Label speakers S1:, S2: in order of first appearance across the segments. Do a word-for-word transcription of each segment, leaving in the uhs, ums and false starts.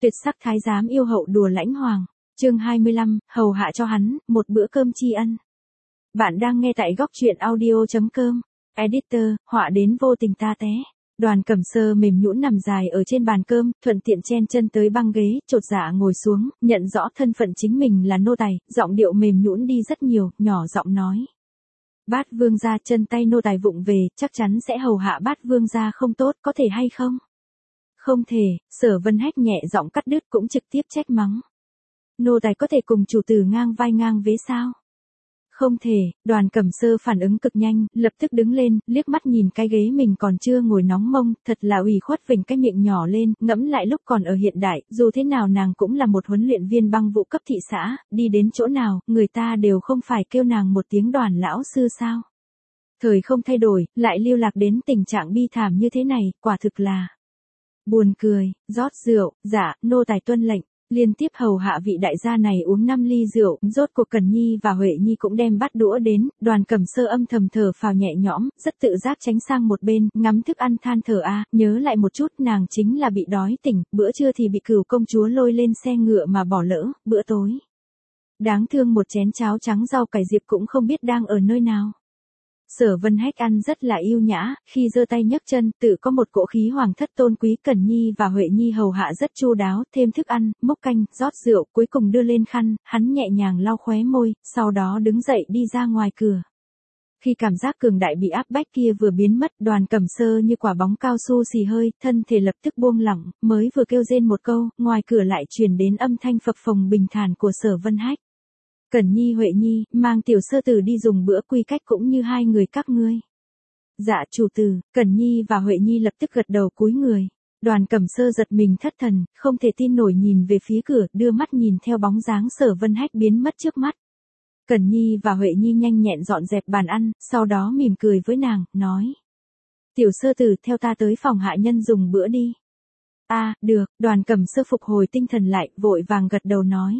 S1: tuyệt sắc thái giám yêu hậu đùa lãnh hoàng. Chương hai mươi lăm, hầu hạ cho hắn, một bữa cơm tri ân. Bạn đang nghe tại góc truyện audio chấm com. Editor, họa đến vô tình ta té. Đoàn Cẩm Sơ mềm nhũn nằm dài ở trên bàn cơm, thuận tiện chen chân tới băng ghế, chột dạ ngồi xuống, nhận rõ thân phận chính mình là nô tài, giọng điệu mềm nhũn đi rất nhiều, nhỏ giọng nói. Bát vương gia chân tay nô tài vụng về, chắc chắn sẽ hầu hạ bát vương gia không tốt, có thể hay không? Không thể, Sở Vân Hách nhẹ giọng cắt đứt cũng trực tiếp trách mắng. Nô tài có thể cùng chủ tử ngang vai ngang vế sao? Không thể, Đoàn Cẩm Sơ phản ứng cực nhanh, lập tức đứng lên, liếc mắt nhìn cái ghế mình còn chưa ngồi nóng mông, thật là ủy khuất vểnh cái miệng nhỏ lên, ngẫm lại lúc còn ở hiện đại, dù thế nào nàng cũng là một huấn luyện viên băng vụ cấp thị xã, đi đến chỗ nào, người ta đều không phải kêu nàng một tiếng Đoàn lão sư sao. Thời không thay đổi, lại lưu lạc đến tình trạng bi thảm như thế này, quả thực là buồn cười. Rót rượu, dạ, nô tài tuân lệnh. Liên tiếp hầu hạ vị đại gia này uống năm ly rượu, rốt cuộc Cần Nhi và Huệ Nhi cũng đem bát đũa đến, Đoàn Cẩm Sơ âm thầm thở phào nhẹ nhõm, rất tự giác tránh sang một bên, ngắm thức ăn than thở a, nhớ lại một chút, nàng chính là bị đói tỉnh, bữa trưa thì bị Cửu công chúa lôi lên xe ngựa mà bỏ lỡ, bữa tối. Đáng thương một chén cháo trắng rau cải diệp cũng không biết đang ở nơi nào. Sở Vân Hách ăn rất là yêu nhã, khi giơ tay nhấc chân, tự có một cỗ khí hoàng thất tôn quý. Cẩn Nhi và Huệ Nhi hầu hạ rất chu đáo, thêm thức ăn, múc canh, rót rượu, cuối cùng đưa lên khăn, hắn nhẹ nhàng lau khóe môi, sau đó đứng dậy đi ra ngoài cửa. Khi cảm giác cường đại bị áp bách kia vừa biến mất, Đoàn Cẩm Sơ như quả bóng cao su xì hơi, thân thể lập tức buông lỏng, mới vừa kêu rên một câu, ngoài cửa lại truyền đến âm thanh phập phồng bình thản của Sở Vân Hách. Cẩn Nhi Huệ Nhi, mang tiểu sơ tử đi dùng bữa, quy cách cũng như hai người các ngươi. Dạ chủ tử. Cẩn Nhi và Huệ Nhi lập tức gật đầu cúi người. Đoàn Cẩm Sơ giật mình thất thần, không thể tin nổi nhìn về phía cửa, đưa mắt nhìn theo bóng dáng Sở Vân Hách biến mất trước mắt. Cẩn Nhi và Huệ Nhi nhanh nhẹn dọn dẹp bàn ăn, sau đó mỉm cười với nàng, nói. Tiểu sơ tử, theo ta tới phòng hạ nhân dùng bữa đi. A, à, được. Đoàn Cẩm Sơ phục hồi tinh thần lại, vội vàng gật đầu nói.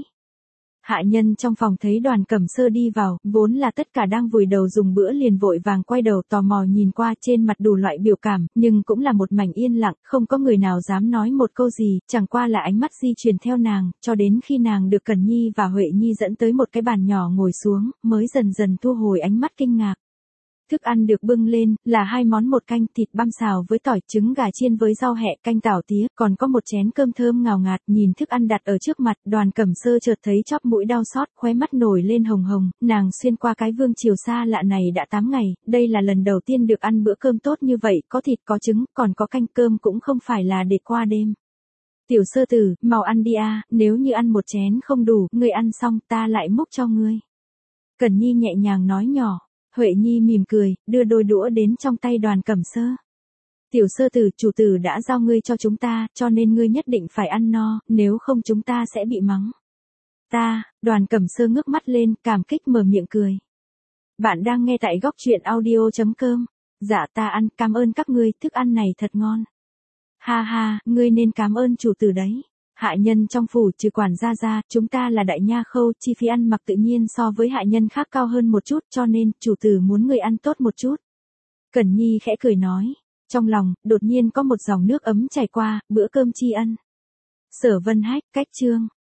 S1: Hạ nhân trong phòng thấy Đoàn Cẩm Sơ đi vào, vốn là tất cả đang vùi đầu dùng bữa liền vội vàng quay đầu tò mò nhìn qua, trên mặt đủ loại biểu cảm, nhưng cũng là một mảnh yên lặng, không có người nào dám nói một câu gì, chẳng qua là ánh mắt di truyền theo nàng, cho đến khi nàng được Cẩn Nhi và Huệ Nhi dẫn tới một cái bàn nhỏ ngồi xuống, mới dần dần thu hồi ánh mắt kinh ngạc. Thức ăn được bưng lên, là hai món, một canh thịt băm xào với tỏi, trứng gà chiên với rau hẹ, canh tảo tía, còn có một chén cơm thơm ngào ngạt. Nhìn thức ăn đặt ở trước mặt, Đoàn Cẩm Sơ chợt thấy chóp mũi đau xót, khóe mắt nổi lên hồng hồng, nàng xuyên qua cái vương triều xa lạ này đã tám ngày, đây là lần đầu tiên được ăn bữa cơm tốt như vậy, có thịt có trứng, còn có canh, cơm cũng không phải là để qua đêm. Tiểu sơ tử, mau ăn đi a, nếu như ăn một chén không đủ, ngươi ăn xong ta lại múc cho ngươi. Cẩn Nhi nhẹ nhàng nói nhỏ. Huệ Nhi mỉm cười, đưa đôi đũa đến trong tay Đoàn Cẩm Sơ. Tiểu sơ tử, chủ tử đã giao ngươi cho chúng ta, cho nên ngươi nhất định phải ăn no, nếu không chúng ta sẽ bị mắng. Ta, Đoàn Cẩm Sơ ngước mắt lên, cảm kích mở miệng cười. Bạn đang nghe tại góc truyện audio chấm com. Dạ ta ăn, cảm ơn các ngươi, thức ăn này thật ngon. Ha ha, ngươi nên cảm ơn chủ tử đấy. Hạ nhân trong phủ trừ quản gia ra, chúng ta là đại nha khâu, chi phí ăn mặc tự nhiên so với hạ nhân khác cao hơn một chút, cho nên, chủ tử muốn người ăn tốt một chút. Cẩn Nhi khẽ cười nói, trong lòng, đột nhiên có một dòng nước ấm chảy qua, bữa cơm tri ân. Sở Vân Hách, cách chương.